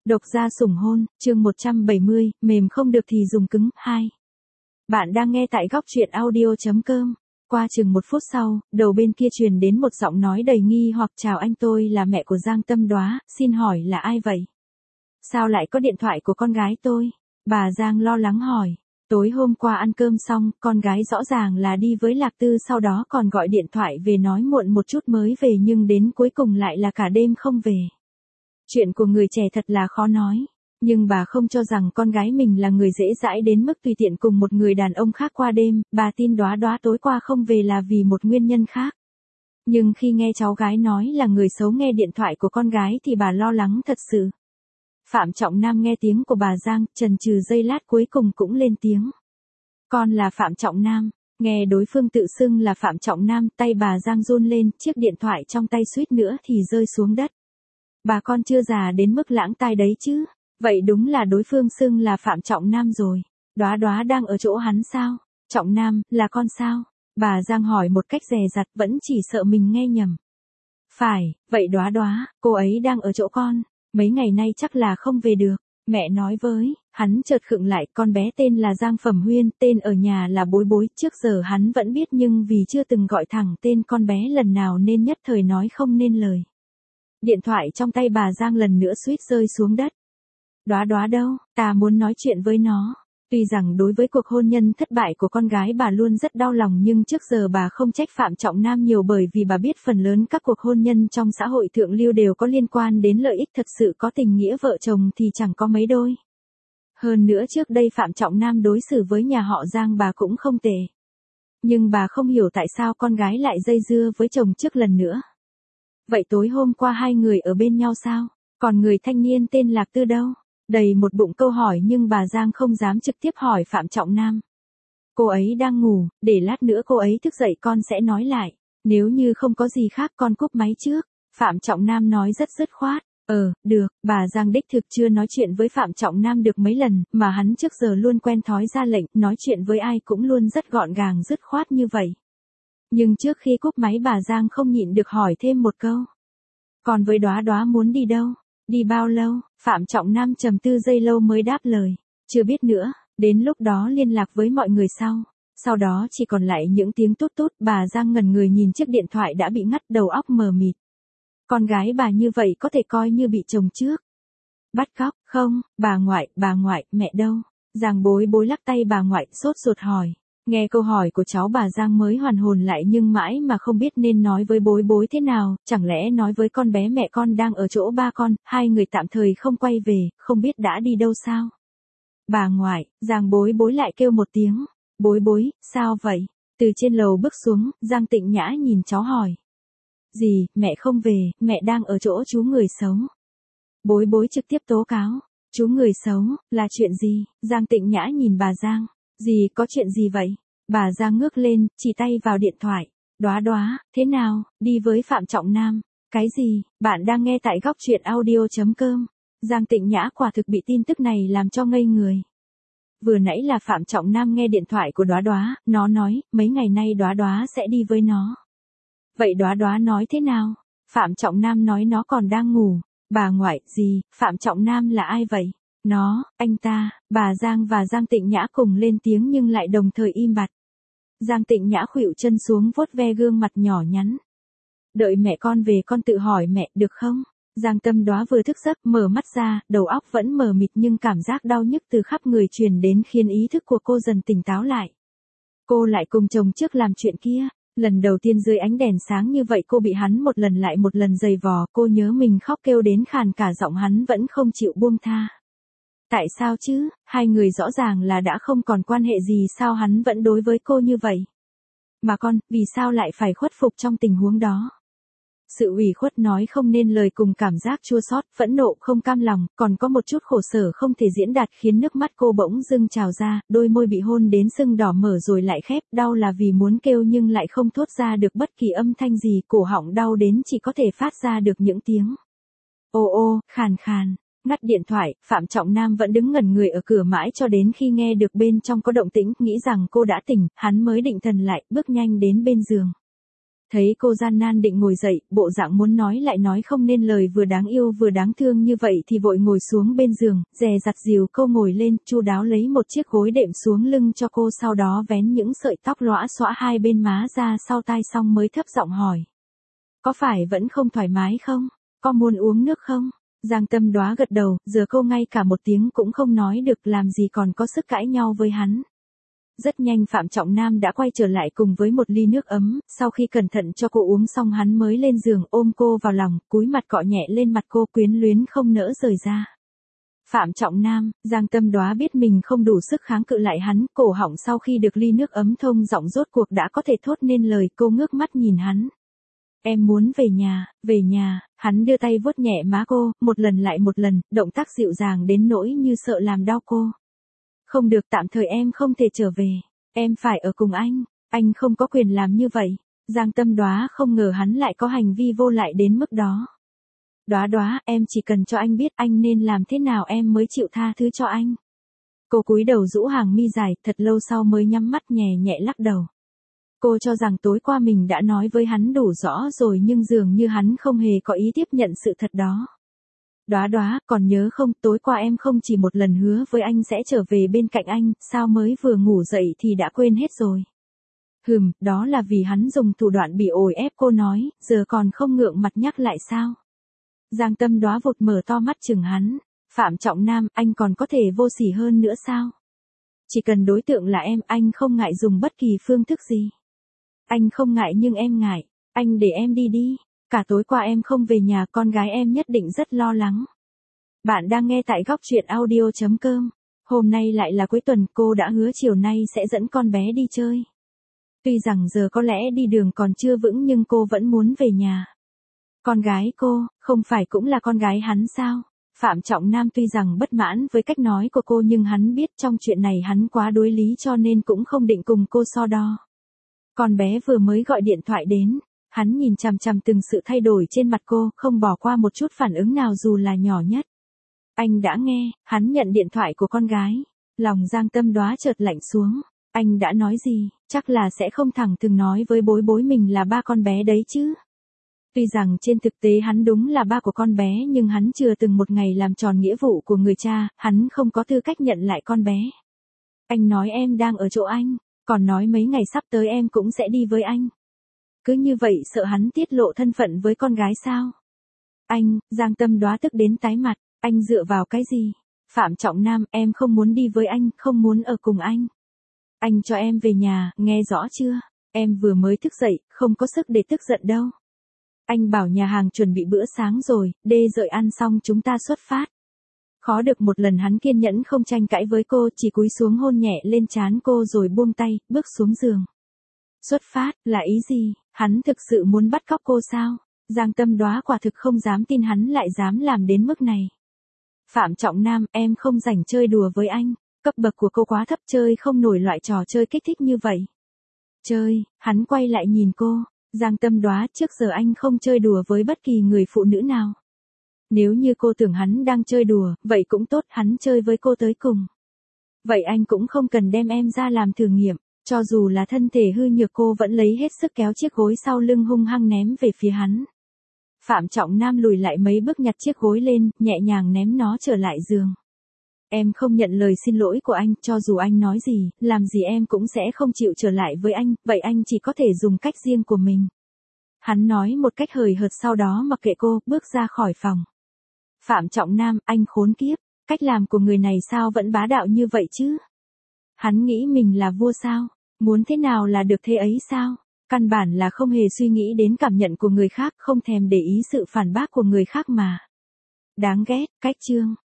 Độc gia sủng hôn, chương 170, mềm không được thì dùng cứng, 2. Bạn đang nghe tại góc truyện audio.com. Qua chừng 1 phút sau, đầu bên kia truyền đến một giọng nói đầy nghi hoặc: chào anh, tôi là mẹ của Giang Tâm Đoá, xin hỏi là ai vậy? Sao lại có điện thoại của con gái tôi? Bà Giang lo lắng hỏi. Tối hôm qua ăn cơm xong, con gái rõ ràng là đi với Lạc Tư, sau đó còn gọi điện thoại về nói muộn một chút mới về, nhưng đến cuối cùng lại là cả đêm không về. Chuyện của người trẻ thật là khó nói, nhưng bà không cho rằng con gái mình là người dễ dãi đến mức tùy tiện cùng một người đàn ông khác qua đêm. Bà tin Đoá Đoá tối qua không về là vì một nguyên nhân khác. Nhưng khi nghe cháu gái nói là người xấu nghe điện thoại của con gái thì bà lo lắng thật sự. Phạm Trọng Nam nghe tiếng của bà Giang, chần chừ giây lát cuối cùng cũng lên tiếng. Con là Phạm Trọng Nam. Nghe đối phương tự xưng là Phạm Trọng Nam, tay bà Giang run lên, chiếc điện thoại trong tay suýt nữa thì rơi xuống đất. Bà con chưa già đến mức lãng tai đấy chứ. Vậy đúng là đối phương xưng là Phạm Trọng Nam rồi. Đoá Đoá đang ở chỗ hắn sao? Trọng Nam, là con sao? Bà Giang hỏi một cách dè dặt, vẫn chỉ sợ mình nghe nhầm. Phải, vậy Đoá Đoá, cô ấy đang ở chỗ con. Mấy ngày nay chắc là không về được. Mẹ nói với, hắn chợt khựng lại, con bé tên là Giang Phẩm Huyên, tên ở nhà là Bối Bối. Trước giờ hắn vẫn biết nhưng vì chưa từng gọi thẳng tên con bé lần nào nên nhất thời nói không nên lời. Điện thoại trong tay bà Giang lần nữa suýt rơi xuống đất. Đoá Đoá đâu, ta muốn nói chuyện với nó. Tuy rằng đối với cuộc hôn nhân thất bại của con gái bà luôn rất đau lòng, nhưng trước giờ bà không trách Phạm Trọng Nam nhiều, bởi vì bà biết phần lớn các cuộc hôn nhân trong xã hội thượng lưu đều có liên quan đến lợi ích, thật sự có tình nghĩa vợ chồng thì chẳng có mấy đôi. Hơn nữa trước đây Phạm Trọng Nam đối xử với nhà họ Giang bà cũng không tệ. Nhưng bà không hiểu tại sao con gái lại dây dưa với chồng trước lần nữa. Vậy tối hôm qua hai người ở bên nhau sao? Còn người thanh niên tên Lạc Tư đâu? Đầy một bụng câu hỏi nhưng bà Giang không dám trực tiếp hỏi Phạm Trọng Nam. Cô ấy đang ngủ, để lát nữa cô ấy thức dậy con sẽ nói lại. Nếu như không có gì khác con cúp máy trước. Phạm Trọng Nam nói rất dứt khoát. Được. Bà Giang đích thực chưa nói chuyện với Phạm Trọng Nam được mấy lần, mà hắn trước giờ luôn quen thói ra lệnh, nói chuyện với ai cũng luôn rất gọn gàng dứt khoát như vậy. Nhưng trước khi cúp máy bà Giang không nhịn được hỏi thêm một câu. Còn với Đoá Đoá muốn đi đâu? Đi bao lâu? Phạm Trọng Nam trầm tư giây lâu mới đáp lời. Chưa biết nữa, đến lúc đó liên lạc với mọi người sau. Sau đó chỉ còn lại những tiếng tút tút. Bà Giang ngẩn người nhìn chiếc điện thoại đã bị ngắt, đầu óc mờ mịt. Con gái bà như vậy có thể coi như bị chồng trước. Bắt cóc, không, bà ngoại, mẹ đâu? Giang Bối Bối lắc tay bà ngoại, sốt ruột hỏi. Nghe câu hỏi của cháu bà Giang mới hoàn hồn lại, nhưng mãi mà không biết nên nói với Bối Bối thế nào. Chẳng lẽ nói với con bé mẹ con đang ở chỗ ba con, hai người tạm thời không quay về, không biết đã đi đâu sao? Bà ngoại, Giang Bối Bối lại kêu một tiếng. Bối Bối, sao vậy? Từ trên lầu bước xuống, Giang Tịnh Nhã nhìn cháu hỏi. Gì, mẹ không về, mẹ đang ở chỗ chú người xấu. Bối Bối trực tiếp tố cáo. Chú người xấu, là chuyện gì? Giang Tịnh Nhã nhìn bà Giang. Gì, có chuyện gì vậy? Bà Giang ngước lên, chỉ tay vào điện thoại. Đoá Đoá, thế nào, đi với Phạm Trọng Nam? Cái gì? Bạn đang nghe tại góc truyện audio.com. Giang Tịnh Nhã quả thực bị tin tức này làm cho ngây người. Vừa nãy là Phạm Trọng Nam nghe điện thoại của Đoá Đoá, nó nói, mấy ngày nay Đoá Đoá sẽ đi với nó. Vậy Đoá Đoá nói thế nào? Phạm Trọng Nam nói nó còn đang ngủ. Bà ngoại, gì, Phạm Trọng Nam là ai vậy? Nó, anh ta. Bà Giang và Giang Tịnh Nhã cùng lên tiếng nhưng lại đồng thời im bặt. Giang Tịnh Nhã khuỵu chân xuống vuốt ve gương mặt nhỏ nhắn. Đợi mẹ con về con tự hỏi mẹ được không? Giang Tâm Đoá vừa thức giấc mở mắt ra, đầu óc vẫn mờ mịt nhưng cảm giác đau nhức từ khắp người truyền đến khiến ý thức của cô dần tỉnh táo lại. Cô lại cùng chồng trước làm chuyện kia. Lần đầu tiên dưới ánh đèn sáng như vậy cô bị hắn một lần lại một lần giày vò, cô nhớ mình khóc kêu đến khàn cả giọng, hắn vẫn không chịu buông tha. Tại sao chứ, hai người rõ ràng là đã không còn quan hệ gì, sao hắn vẫn đối với cô như vậy? Mà con, vì sao lại phải khuất phục trong tình huống đó? Sự ủy khuất nói không nên lời cùng cảm giác chua xót, phẫn nộ, không cam lòng, còn có một chút khổ sở không thể diễn đạt khiến nước mắt cô bỗng dưng trào ra, đôi môi bị hôn đến sưng đỏ mở rồi lại khép, đau là vì muốn kêu nhưng lại không thốt ra được bất kỳ âm thanh gì, cổ họng đau đến chỉ có thể phát ra được những tiếng ô, khàn khàn. Ngắt điện thoại, Phạm Trọng Nam vẫn đứng ngẩn người ở cửa mãi cho đến khi nghe được bên trong có động tĩnh, nghĩ rằng cô đã tỉnh, hắn mới định thần lại, bước nhanh đến bên giường. Thấy cô gian nan định ngồi dậy, bộ dạng muốn nói lại nói không nên lời, vừa đáng yêu vừa đáng thương như vậy thì vội ngồi xuống bên giường, dè dặt dìu cô ngồi lên, chu đáo lấy một chiếc gối đệm xuống lưng cho cô, sau đó vén những sợi tóc lõa xõa hai bên má ra sau tai xong mới thấp giọng hỏi. Có phải vẫn không thoải mái không? Có muốn uống nước không? Giang Tâm Đoá gật đầu, giờ cô ngay cả một tiếng cũng không nói được, làm gì còn có sức cãi nhau với hắn. Rất nhanh Phạm Trọng Nam đã quay trở lại cùng với một ly nước ấm, sau khi cẩn thận cho cô uống xong hắn mới lên giường ôm cô vào lòng, cúi mặt cọ nhẹ lên mặt cô, quyến luyến không nỡ rời ra. Phạm Trọng Nam, Giang Tâm Đoá biết mình không đủ sức kháng cự lại hắn, cổ họng sau khi được ly nước ấm thông giọng rốt cuộc đã có thể thốt nên lời, cô ngước mắt nhìn hắn. Em muốn về nhà, hắn đưa tay vuốt nhẹ má cô, một lần lại một lần, động tác dịu dàng đến nỗi như sợ làm đau cô. Không được, tạm thời em không thể trở về, em phải ở cùng anh không có quyền làm như vậy. Giang Tâm Đoá không ngờ hắn lại có hành vi vô lại đến mức đó. Đoá Đoá, em chỉ cần cho anh biết anh nên làm thế nào em mới chịu tha thứ cho anh. Cô cúi đầu rũ hàng mi dài, thật lâu sau mới nhắm mắt nhẹ nhẹ lắc đầu. Cô cho rằng tối qua mình đã nói với hắn đủ rõ rồi, nhưng dường như hắn không hề có ý tiếp nhận sự thật đó. Đoá Đoá, còn nhớ không, tối qua em không chỉ một lần hứa với anh sẽ trở về bên cạnh anh, sao mới vừa ngủ dậy thì đã quên hết rồi. Đó là vì hắn dùng thủ đoạn bị ổi ép, cô nói, giờ còn không ngượng mặt nhắc lại sao. Giang Tâm Đoá vụt mở to mắt chừng hắn. Phạm Trọng Nam, anh còn có thể vô sỉ hơn nữa sao? Chỉ cần đối tượng là em, anh không ngại dùng bất kỳ phương thức gì. Anh không ngại nhưng em ngại, anh để em đi. Cả tối qua em không về nhà, con gái em nhất định rất lo lắng. Bạn đang nghe tại góc truyện audio.com. Hôm nay lại là cuối tuần, cô đã hứa chiều nay sẽ dẫn con bé đi chơi. Tuy rằng giờ có lẽ đi đường còn chưa vững nhưng cô vẫn muốn về nhà. Con gái cô, không phải cũng là con gái hắn sao? Phạm Trọng Nam tuy rằng bất mãn với cách nói của cô nhưng hắn biết trong chuyện này hắn quá đối lý cho nên cũng không định cùng cô so đo. Con bé vừa mới gọi điện thoại đến, hắn nhìn chằm chằm từng sự thay đổi trên mặt cô, không bỏ qua một chút phản ứng nào dù là nhỏ nhất. Anh đã nghe, hắn nhận điện thoại của con gái. Lòng Giang Tâm Đoá chợt lạnh xuống. Anh đã nói gì, chắc là sẽ không thẳng thừng nói với bối bối mình là ba con bé đấy chứ. Tuy rằng trên thực tế hắn đúng là ba của con bé nhưng hắn chưa từng một ngày làm tròn nghĩa vụ của người cha, hắn không có tư cách nhận lại con bé. Anh nói em đang ở chỗ anh, còn nói mấy ngày sắp tới em cũng sẽ đi với anh. Cứ như vậy sợ hắn tiết lộ thân phận với con gái sao? Anh, Giang Tâm Đoá tức đến tái mặt, anh dựa vào cái gì? Phạm Trọng Nam, em không muốn đi với anh, không muốn ở cùng anh. Anh cho em về nhà, nghe rõ chưa? Em vừa mới thức dậy, không có sức để tức giận đâu. Anh bảo nhà hàng chuẩn bị bữa sáng rồi, đợi ăn xong chúng ta xuất phát. Khó được một lần hắn kiên nhẫn không tranh cãi với cô, chỉ cúi xuống hôn nhẹ lên trán cô rồi buông tay, bước xuống giường. Xuất phát, là ý gì? Hắn thực sự muốn bắt cóc cô sao? Giang Tâm Đoá quả thực không dám tin hắn lại dám làm đến mức này. Phạm Trọng Nam, em không rảnh chơi đùa với anh. Cấp bậc của cô quá thấp, chơi không nổi loại trò chơi kích thích như vậy. Chơi, hắn quay lại nhìn cô. Giang Tâm Đoá, trước giờ anh không chơi đùa với bất kỳ người phụ nữ nào. Nếu như cô tưởng hắn đang chơi đùa, vậy cũng tốt, hắn chơi với cô tới cùng. Vậy anh cũng không cần đem em ra làm thử nghiệm, cho dù là thân thể hư nhược cô vẫn lấy hết sức kéo chiếc gối sau lưng hung hăng ném về phía hắn. Phạm Trọng Nam lùi lại mấy bước nhặt chiếc gối lên, nhẹ nhàng ném nó trở lại giường. Em không nhận lời xin lỗi của anh, cho dù anh nói gì, làm gì em cũng sẽ không chịu trở lại với anh, vậy anh chỉ có thể dùng cách riêng của mình. Hắn nói một cách hời hợt sau đó mặc kệ cô, bước ra khỏi phòng. Phạm Trọng Nam, anh khốn kiếp, cách làm của người này sao vẫn bá đạo như vậy chứ? Hắn nghĩ mình là vua sao? Muốn thế nào là được thế ấy sao? Căn bản là không hề suy nghĩ đến cảm nhận của người khác, không thèm để ý sự phản bác của người khác mà. Đáng ghét, cách chương.